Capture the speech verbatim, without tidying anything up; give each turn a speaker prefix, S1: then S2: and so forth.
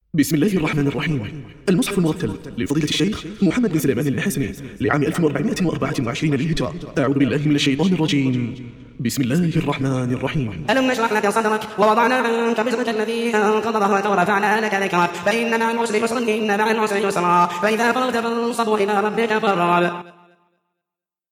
S1: بسم الله الرحمن الرحيم. المصحف المرتل لفضيلة الشيخ محمد بن سليمان الحسني لعام ألف وأربعمائة وأربعة وعشرين للهجرة. أعوذ بالله من الشيطان الرجيم. بسم الله الرحمن الرحيم.
S2: ألم نشرح لك صدرك ووضعنا عنك وزرك الذي أنقض ظهرك ورفعنا لك ذكرك فإن مع العسر يسرا إن مع العسر يسرا فإذا فرغت فانصب وإلى ربك فارغب.